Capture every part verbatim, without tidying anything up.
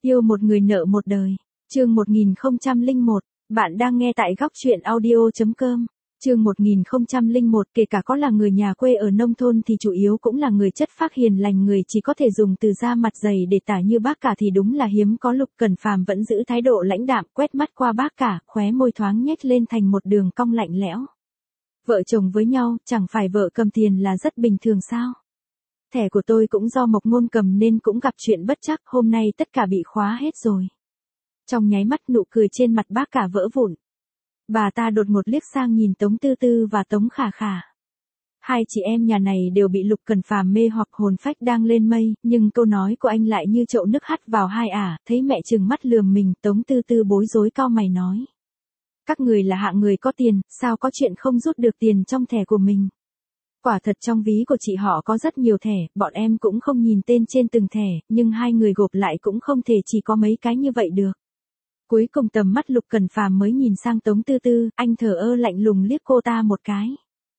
Yêu một người nợ một đời. Chương một nghìn không trăm lẻ một. Bạn đang nghe tại góc truyện audio chấm com. Chương một nghìn không trăm lẻ một. Kể cả có là người nhà quê ở nông thôn thì chủ yếu cũng là người chất phác hiền lành, người chỉ có thể dùng từ da mặt dày để tả như bác cả thì đúng là hiếm có. Lục Cẩn Phàm vẫn giữ thái độ lãnh đạm, quét mắt qua bác cả, khóe môi thoáng nhếch lên thành một đường cong lạnh lẽo. Vợ chồng với nhau, chẳng phải vợ cầm tiền là rất bình thường sao? Thẻ của tôi cũng do Mộc Ngôn cầm nên cũng gặp chuyện bất trắc, hôm nay tất cả bị khóa hết rồi. Trong nháy mắt nụ cười trên mặt bác cả vỡ vụn. Bà ta đột ngột liếc sang nhìn Tống Tư Tư và Tống Khả Khả. Hai chị em nhà này đều bị Lục Cẩn Phàm mê hoặc hồn phách đang lên mây, nhưng câu nói của anh lại như chậu nước hắt vào hai ả, thấy mẹ trừng mắt lườm mình, Tống Tư Tư bối rối cau mày nói. Các người là hạng người có tiền, sao có chuyện không rút được tiền trong thẻ của mình? Quả thật trong ví của chị họ có rất nhiều thẻ, bọn em cũng không nhìn tên trên từng thẻ, nhưng hai người gộp lại cũng không thể chỉ có mấy cái như vậy được. Cuối cùng tầm mắt Lục Cẩn Phàm mới nhìn sang Tống Tư Tư, anh thờ ơ lạnh lùng liếc cô ta một cái.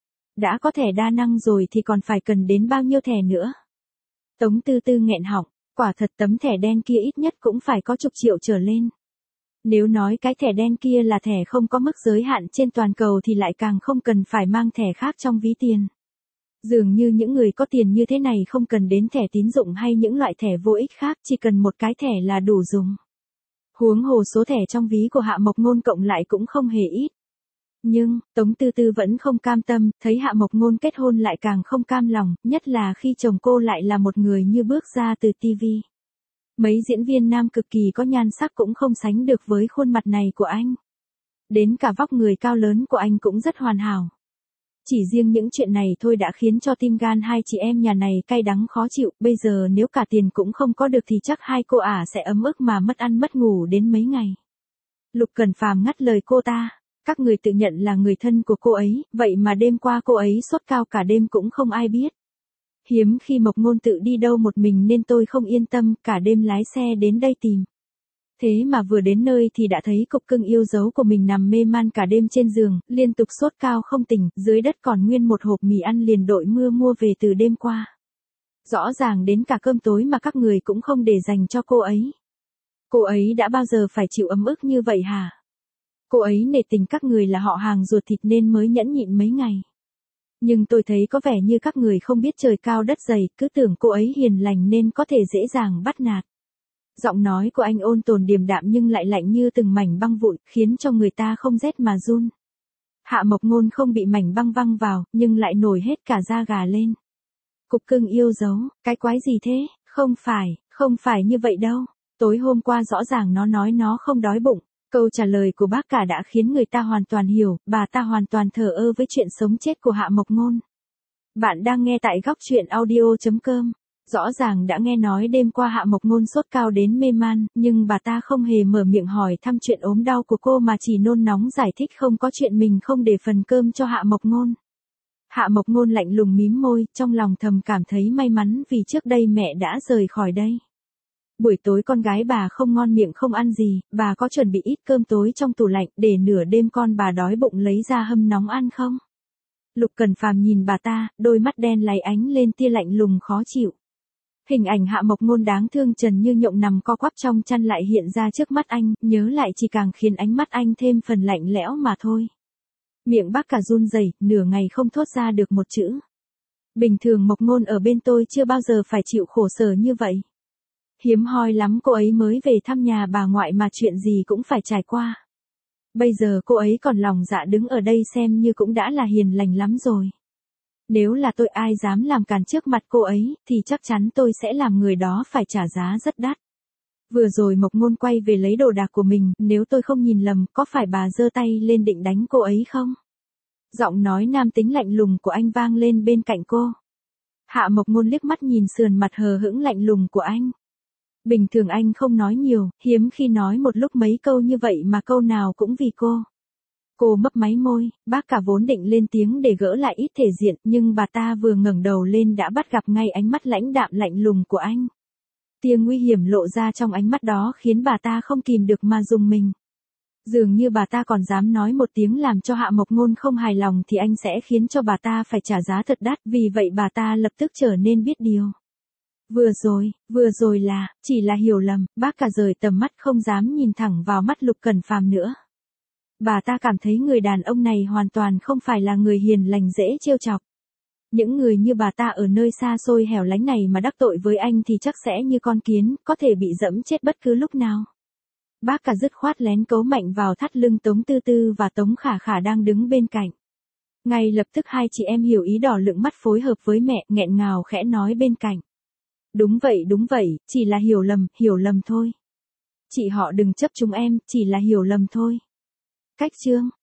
Đã có thẻ đa năng rồi thì còn phải cần đến bao nhiêu thẻ nữa? Tống Tư Tư nghẹn họng, quả thật tấm thẻ đen kia ít nhất cũng phải có chục triệu trở lên. Nếu nói cái thẻ đen kia là thẻ không có mức giới hạn trên toàn cầu thì lại càng không cần phải mang thẻ khác trong ví tiền. Dường như những người có tiền như thế này không cần đến thẻ tín dụng hay những loại thẻ vô ích khác, chỉ cần một cái thẻ là đủ dùng. Huống hồ số thẻ trong ví của Hạ Mộc Ngôn cộng lại cũng không hề ít. Nhưng, Tống Tư Tư vẫn không cam tâm, thấy Hạ Mộc Ngôn kết hôn lại càng không cam lòng, nhất là khi chồng cô lại là một người như bước ra từ tivi. Mấy diễn viên nam cực kỳ có nhan sắc cũng không sánh được với khuôn mặt này của anh. Đến cả vóc người cao lớn của anh cũng rất hoàn hảo. Chỉ riêng những chuyện này thôi đã khiến cho tim gan hai chị em nhà này cay đắng khó chịu, bây giờ nếu cả tiền cũng không có được thì chắc hai cô ả sẽ ấm ức mà mất ăn mất ngủ đến mấy ngày. Lục Cẩn Phàm ngắt lời cô ta, các người tự nhận là người thân của cô ấy, vậy mà đêm qua cô ấy sốt cao cả đêm cũng không ai biết. Hiếm khi Mộc Ngôn tự đi đâu một mình nên tôi không yên tâm, cả đêm lái xe đến đây tìm. Thế mà vừa đến nơi thì đã thấy cục cưng yêu dấu của mình nằm mê man cả đêm trên giường, liên tục sốt cao không tỉnh, dưới đất còn nguyên một hộp mì ăn liền đội mưa mua về từ đêm qua. Rõ ràng đến cả cơm tối mà các người cũng không để dành cho cô ấy. Cô ấy đã bao giờ phải chịu ấm ức như vậy hả? Cô ấy nể tình các người là họ hàng ruột thịt nên mới nhẫn nhịn mấy ngày. Nhưng tôi thấy có vẻ như các người không biết trời cao đất dày, cứ tưởng cô ấy hiền lành nên có thể dễ dàng bắt nạt. Giọng nói của anh ôn tồn điềm đạm nhưng lại lạnh như từng mảnh băng vụn, khiến cho người ta không rét mà run. Hạ Mộc Ngôn không bị mảnh băng văng vào, nhưng lại nổi hết cả da gà lên. Cục cưng yêu dấu, cái quái gì thế? Không phải, không phải như vậy đâu. Tối hôm qua rõ ràng nó nói nó không đói bụng. Câu trả lời của bác cả đã khiến người ta hoàn toàn hiểu, bà ta hoàn toàn thờ ơ với chuyện sống chết của Hạ Mộc Ngôn. Bạn đang nghe tại góc truyện audio chấm com. Rõ ràng đã nghe nói đêm qua Hạ Mộc Ngôn sốt cao đến mê man, nhưng bà ta không hề mở miệng hỏi thăm chuyện ốm đau của cô mà chỉ nôn nóng giải thích không có chuyện mình không để phần cơm cho Hạ Mộc Ngôn. Hạ Mộc Ngôn lạnh lùng mím môi, trong lòng thầm cảm thấy may mắn vì trước đây mẹ đã rời khỏi đây. Buổi tối con gái bà không ngon miệng không ăn gì, bà có chuẩn bị ít cơm tối trong tủ lạnh để nửa đêm con bà đói bụng lấy ra hâm nóng ăn không? Lục Cẩn Phàm nhìn bà ta, đôi mắt đen láy ánh lên tia lạnh lùng khó chịu. Hình ảnh Hạ Mộc Ngôn đáng thương trần như nhộng nằm co quắp trong chăn lại hiện ra trước mắt anh, nhớ lại chỉ càng khiến ánh mắt anh thêm phần lạnh lẽo mà thôi. Miệng bác cả run rẩy, nửa ngày không thốt ra được một chữ. Bình thường Mộc Ngôn ở bên tôi chưa bao giờ phải chịu khổ sở như vậy. Hiếm hoi lắm cô ấy mới về thăm nhà bà ngoại mà chuyện gì cũng phải trải qua. Bây giờ cô ấy còn lòng dạ đứng ở đây xem như cũng đã là hiền lành lắm rồi. Nếu là tôi ai dám làm càn trước mặt cô ấy, thì chắc chắn tôi sẽ làm người đó phải trả giá rất đắt. Vừa rồi Mộc Ngôn quay về lấy đồ đạc của mình, nếu tôi không nhìn lầm, có phải bà giơ tay lên định đánh cô ấy không? Giọng nói nam tính lạnh lùng của anh vang lên bên cạnh cô. Hạ Mộc Ngôn liếc mắt nhìn sườn mặt hờ hững lạnh lùng của anh. Bình thường anh không nói nhiều, hiếm khi nói một lúc mấy câu như vậy mà câu nào cũng vì cô. Cô mấp máy môi, bác cả vốn định lên tiếng để gỡ lại ít thể diện, nhưng bà ta vừa ngẩng đầu lên đã bắt gặp ngay ánh mắt lãnh đạm lạnh lùng của anh. Tia nguy hiểm lộ ra trong ánh mắt đó khiến bà ta không kìm được mà rùng mình. Dường như bà ta còn dám nói một tiếng làm cho Hạ Mộc Ngôn không hài lòng thì anh sẽ khiến cho bà ta phải trả giá thật đắt, vì vậy bà ta lập tức trở nên biết điều. Vừa rồi, vừa rồi là, chỉ là hiểu lầm, bác cả rời tầm mắt không dám nhìn thẳng vào mắt Lục Cẩn Phàm nữa. Bà ta cảm thấy người đàn ông này hoàn toàn không phải là người hiền lành dễ trêu chọc. Những người như bà ta ở nơi xa xôi hẻo lánh này mà đắc tội với anh thì chắc sẽ như con kiến, có thể bị dẫm chết bất cứ lúc nào. Bác cả dứt khoát lén cấu mạnh vào thắt lưng Tống Tư Tư và Tống Khả Khả đang đứng bên cạnh. Ngay lập tức hai chị em hiểu ý đỏ lựng mắt phối hợp với mẹ, nghẹn ngào khẽ nói bên cạnh. Đúng vậy đúng vậy, chỉ là hiểu lầm, hiểu lầm thôi. Chị họ đừng chấp chúng em, chỉ là hiểu lầm thôi. Cách chương